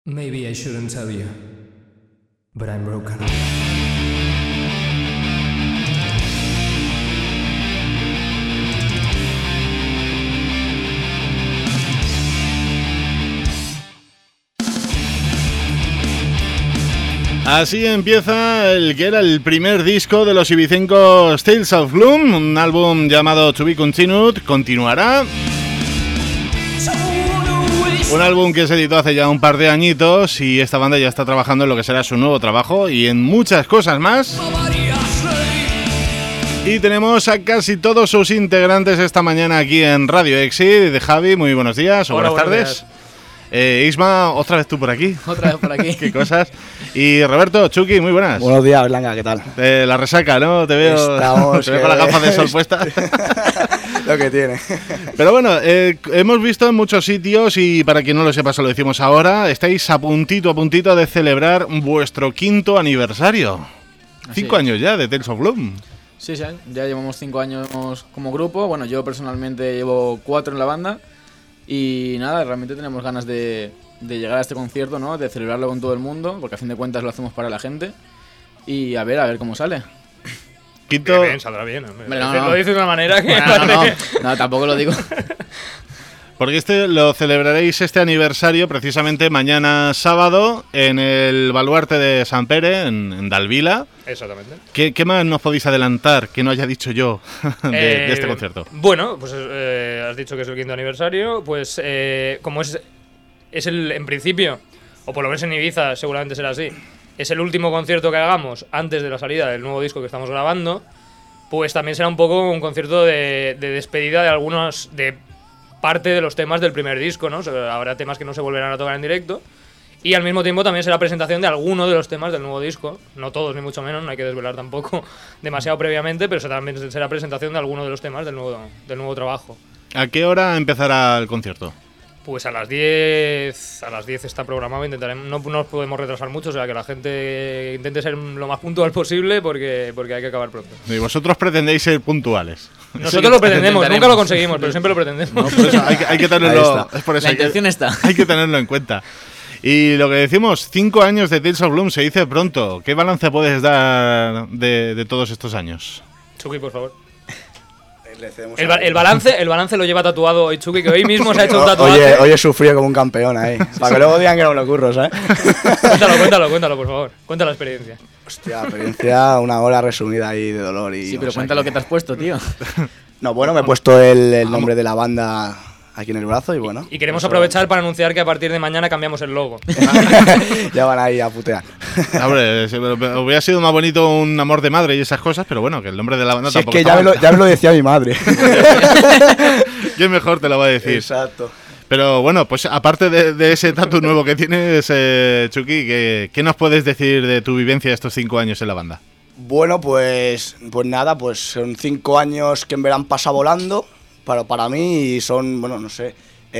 Maybe I shouldn't tell you, but I'm broken. Así empieza el que era el primer disco de los ibicencos Tales of Gloom, un álbum llamado To Be Continued, continuará. Un álbum que se editó hace ya un par de añitos y esta banda ya está trabajando en lo que será su nuevo trabajo y en muchas cosas más. Y tenemos a casi todos sus integrantes esta mañana aquí en Radio Exit. De Javi, muy buenos días o buenas tardes. Isma, otra vez tú por aquí. Otra vez por aquí. Qué cosas. Y Roberto, Chucky, muy buenas. Buenos días, Blanca, ¿qué tal? La resaca, ¿no? Te veo con las gafas de sol puestas. Lo que tiene. Pero bueno, hemos visto en muchos sitios, y para quien no lo sepa, se lo decimos ahora, estáis a puntito de celebrar vuestro 5º aniversario. Así 5 es. años ya de Tales of Gloom. Sí, ya llevamos 5 años como grupo. Bueno, yo personalmente llevo 4 en la banda. Y nada, realmente tenemos ganas de llegar a este concierto, ¿no? De celebrarlo con todo el mundo, porque a fin de cuentas lo hacemos para la gente. Y a ver cómo sale. Quinto. Bien, saldrá bien. No. Lo dice de una manera que... No, tampoco lo digo. Porque lo celebraréis este aniversario precisamente mañana sábado en el Baluarte de Sant Pere, en Dalvila. Exactamente. ¿Qué más nos podéis adelantar que no haya dicho yo de este concierto? Bueno, pues has dicho que es el 5º aniversario. Pues como es el, en principio, o por lo menos en Ibiza seguramente será así, es el último concierto que hagamos antes de la salida del nuevo disco que estamos grabando, pues también será un poco un concierto de despedida de algunos... de parte de los temas del primer disco, ¿no? O sea, habrá temas que no se volverán a tocar en directo. Y al mismo tiempo también será presentación de alguno de los temas del nuevo disco. No todos, ni mucho menos, no hay que desvelar tampoco demasiado previamente, pero también será presentación de alguno de los temas del nuevo trabajo. ¿A qué hora empezará el concierto? Pues a las 10 está programado, intentaremos, no nos podemos retrasar mucho, o sea que la gente intente ser lo más puntual posible porque hay que acabar pronto. Y vosotros pretendéis ser puntuales. Nosotros lo pretendemos, nunca lo conseguimos, pero siempre lo pretendemos. No, por eso hay que tenerlo, es por eso La intención está. Hay que tenerlo en cuenta. Y lo que decimos, 5 años de Tales of Gloom se dice pronto. ¿Qué balance puedes dar de todos estos años? Chucky, por favor. El El balance lo lleva tatuado hoy Chucky, que hoy mismo se ha hecho un tatuaje. Oye, he sufrido como un campeón ahí. Para que luego digan que no me lo curro, ¿sabes? Cuéntalo, por favor. Cuenta la experiencia. Hostia, experiencia, una hora resumida ahí de dolor. Y Sí, pero cuenta lo que te has puesto, tío. No, bueno, me he puesto el nombre de la banda aquí en el brazo y bueno. Y queremos aprovechar para anunciar que a partir de mañana cambiamos el logo. Ya van ahí a putear. Hombre, hubiera sido más bonito un amor de madre y esas cosas, pero bueno, que el nombre de la banda Si es tampoco que está mal. ya me lo decía mi madre. ¿Quién mejor te lo va a decir? Exacto. Pero bueno, pues aparte de ese tatu nuevo que tienes, Chucky, ¿qué nos puedes decir de tu vivencia estos 5 años en la banda? Bueno, pues nada, pues son 5 años que en verán pasa volando para mí y son, bueno, no sé,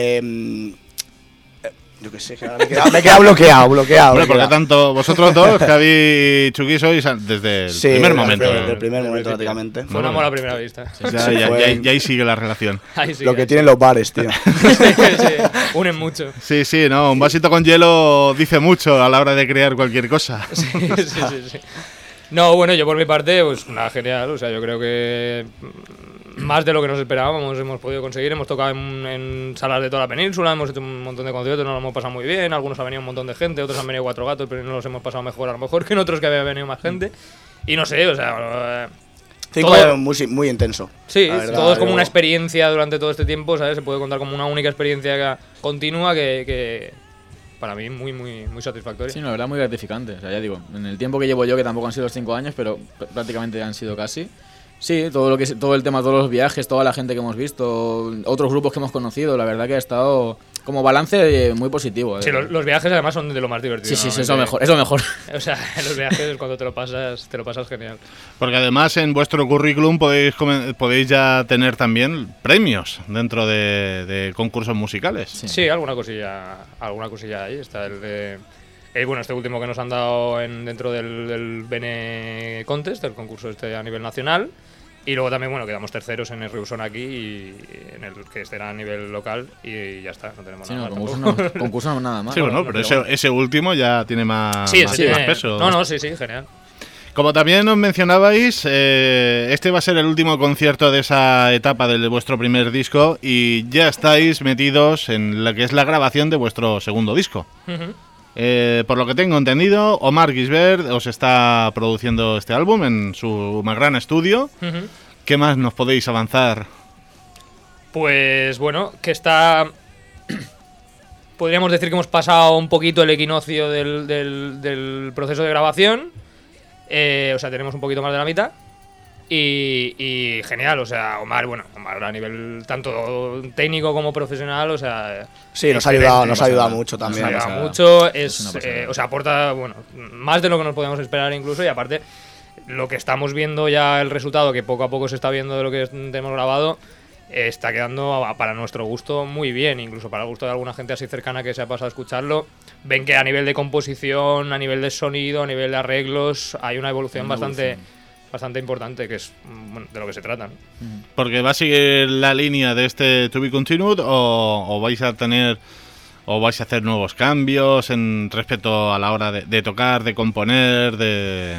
yo qué sé, que ahora me he quedado bloqueado. Hombre, porque tanto vosotros dos, Javi y Chucky, sois desde el primer momento. Desde el primer momento, prácticamente. Fue un amor a primera vista. Ya ahí sigue la relación. Ahí sí, Lo que tienen los bares, tío. sí, unen mucho. Sí, no, un vasito con hielo dice mucho a la hora de crear cualquier cosa. Sí. No, bueno, yo por mi parte, pues nada, genial. O sea, yo creo que más de lo que nos esperábamos hemos podido conseguir. Hemos tocado en salas de toda la península, hemos hecho un montón de conciertos, nos lo hemos pasado muy bien. Algunos ha venido un montón de gente, otros han venido 4 gatos, pero nos los hemos pasado mejor, a lo mejor que en otros que había venido más gente. Y no sé, o sea... 5 años muy intenso. Sí, verdad, todo es como una experiencia durante todo este tiempo, ¿sabes? Se puede contar como una única experiencia continua que para mí muy satisfactoria. Sí, la verdad muy gratificante. O sea, ya digo, en el tiempo que llevo yo, que tampoco han sido los 5 años, pero prácticamente han sido casi. Sí, todo el tema, todos los viajes, toda la gente que hemos visto, otros grupos que hemos conocido, la verdad que ha estado como balance muy positivo. Sí, los viajes además son de lo más divertido. Sí, es lo mejor. O sea, en los viajes cuando te lo pasas genial. Porque además en vuestro currículum podéis ya tener también premios dentro de concursos musicales. Sí, alguna cosilla ahí. Está este último que nos han dado dentro del Bene Contest, el concurso a nivel nacional. Y luego también, bueno, quedamos terceros en el Reusón aquí, y en el que estará a nivel local, y ya está, no tenemos nada más. Concurso no nada más. Sí, bueno, pero ese último ya tiene más, sí, más tiene peso. Sí, genial. Como también os mencionabais, este va a ser el último concierto de esa etapa de vuestro primer disco y ya estáis metidos en lo que es la grabación de vuestro segundo disco. Por lo que tengo entendido, Omar Gisbert os está produciendo este álbum en su gran estudio. ¿Qué más nos podéis avanzar? Pues bueno, que está... Podríamos decir que hemos pasado un poquito el equinoccio del proceso de grabación. O sea, tenemos un poquito más de la mitad. Y genial, o sea, Omar a nivel tanto técnico como profesional, o sea... Sí, nos ha ayudado mucho también. Nos ha ayudado mucho, o sea, aporta, más de lo que nos podíamos esperar incluso, y aparte, lo que estamos viendo ya, el resultado que poco a poco se está viendo de lo que tenemos grabado, está quedando para nuestro gusto muy bien, incluso para el gusto de alguna gente así cercana que se ha pasado a escucharlo. Ven que a nivel de composición, a nivel de sonido, a nivel de arreglos, hay una evolución bastante importante, que es de lo que se trata, ¿no? Porque va a seguir la línea de este To Be Continued, o vais a tener, o vais a hacer nuevos cambios en respecto a la hora de tocar, de componer, de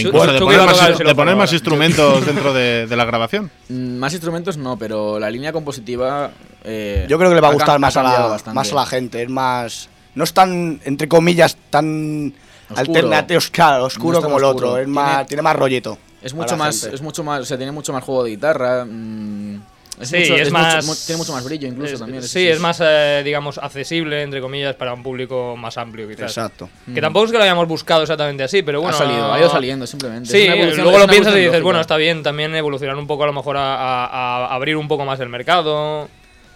poner más instrumentos dentro de la grabación. Más instrumentos no, pero la línea compositiva yo creo que le va a gustar más a la gente. Es más, no es tan, entre comillas, tan alternativo, oscuro como el otro. Es más, tiene más rollito. Es mucho más, o sea, tiene mucho más juego de guitarra. Tiene mucho más brillo incluso también. Es más, digamos, accesible, entre comillas, para un público más amplio, quizás. Exacto. Que tampoco es que lo hayamos buscado exactamente así, pero bueno. Ha ido saliendo simplemente. Sí, luego lo piensas y dices, bueno, está bien también evolucionar un poco, a lo mejor a abrir un poco más el mercado.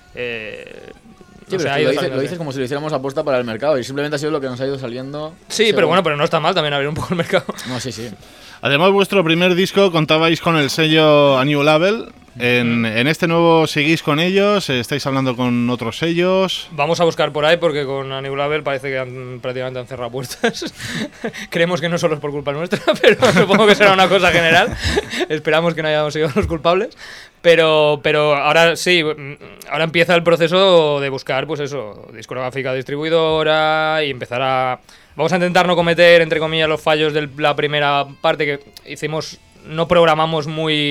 Sí, lo dices como si lo hiciéramos aposta para el mercado, y simplemente ha sido lo que nos ha ido saliendo. Sí, pero bueno, pero no está mal también abrir un poco el mercado. No, sí. Además, vuestro primer disco contabais con el sello A New Label. En este nuevo seguís con ellos, estáis hablando con otros sellos. Vamos a buscar por ahí, porque con A New Label parece que prácticamente han cerrado puertas. Creemos que no solo es por culpa nuestra, pero supongo que será una cosa general. Esperamos que no hayamos sido los culpables. Pero ahora sí, ahora empieza el proceso de buscar, pues eso, discográfica, distribuidora, y empezar a... Vamos a intentar no cometer, entre comillas, los fallos de la primera parte que hicimos. No programamos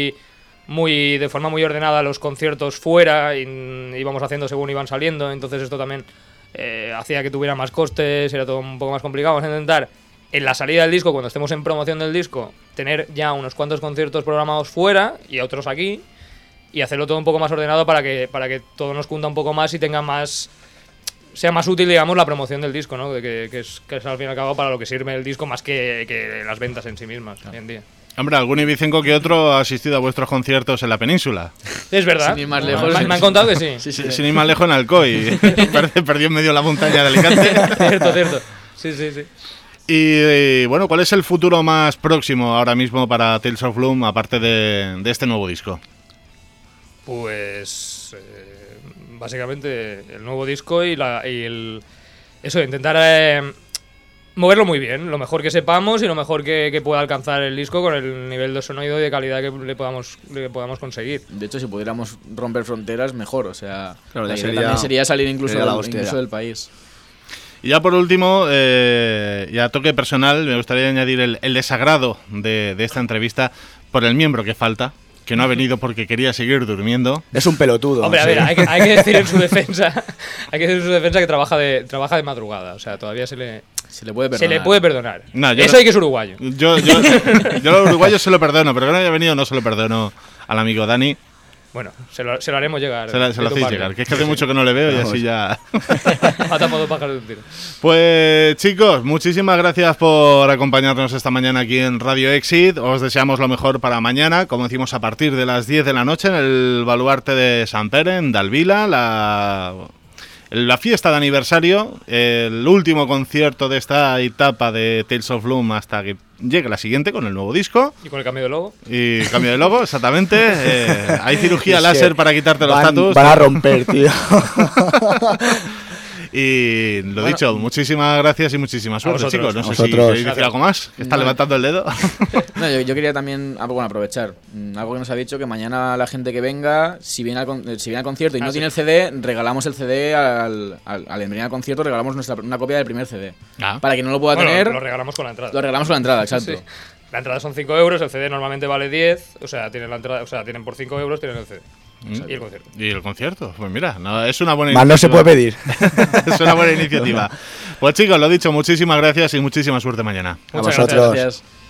de forma muy ordenada los conciertos fuera, y íbamos haciendo según iban saliendo, entonces esto también hacía que tuviera más costes, era todo un poco más complicado. Vamos a intentar, en la salida del disco, cuando estemos en promoción del disco, tener ya unos cuantos conciertos programados fuera y otros aquí, y hacerlo todo un poco más ordenado para que todo nos cunda un poco más y sea más útil, digamos, la promoción del disco, ¿no? Que es al fin y al cabo para lo que sirve el disco, más que las ventas en sí mismas, hoy en día. Hombre, algún ibicenco que otro ha asistido a vuestros conciertos en la península. Es verdad. Sin ir más lejos. Me han contado que sí. Sí. Sin ir más lejos, en Alcoy. Perdió en medio de la montaña de Alicante. Cierto. Sí. Y bueno, ¿cuál es el futuro más próximo ahora mismo para Tales of Gloom, aparte de este nuevo disco? Pues básicamente el nuevo disco y intentar moverlo muy bien, lo mejor que sepamos y lo mejor que pueda alcanzar el disco con el nivel de sonido y de calidad que le podamos conseguir. De hecho, si pudiéramos romper fronteras, mejor. O sea, claro, la idea también sería salir incluso del país. Y ya por último, y a toque personal, me gustaría añadir el desagrado de esta entrevista por el miembro que falta, que no ha venido porque quería seguir durmiendo. Es un pelotudo. Hombre, a ver, hay que decir en su defensa, que trabaja de madrugada, o sea, todavía se le puede perdonar. No, eso hay que es uruguayo. Yo los uruguayos se lo perdono, pero que no haya venido no se lo perdono al amigo Dani. Bueno, se lo haremos llegar. Se lo hacéis llegar, que es que hace mucho que no le veo y así ya... Mata modo pájaro de un tiro. Pues chicos, muchísimas gracias por acompañarnos esta mañana aquí en Radio Exit. Os deseamos lo mejor para mañana, como decimos, a partir de las 10 de la noche en el Baluarte de Sant Pere, en Dalvila, la fiesta de aniversario, el último concierto de esta etapa de Tales of Gloom hasta que llegue la siguiente con el nuevo disco. Y con el cambio de logo. Y cambio de logo, exactamente. Hay cirugía láser para quitarte los tatus. Van a romper, tío. Y lo dicho, muchísimas gracias y muchísima suerte, chicos. No sé si queréis decir algo más, que está levantando el dedo. No, yo quería también aprovechar algo que nos ha dicho, que mañana la gente que venga, si viene al concierto y no tiene el CD, regalamos el CD al venir al concierto, regalamos una copia del primer CD. Para que no lo pueda tener. Lo regalamos con la entrada. Lo regalamos con la entrada, exacto. Sí. La entrada son 5 euros, el CD normalmente vale 10, o sea, tienen la entrada, o sea, tienen por 5 euros, tienen el CD. Y el concierto. Y el concierto, pues mira, es una buena iniciativa. Más no se puede pedir. Es una buena iniciativa. Pues chicos, lo dicho, muchísimas gracias y muchísima suerte mañana. A vosotros. Gracias.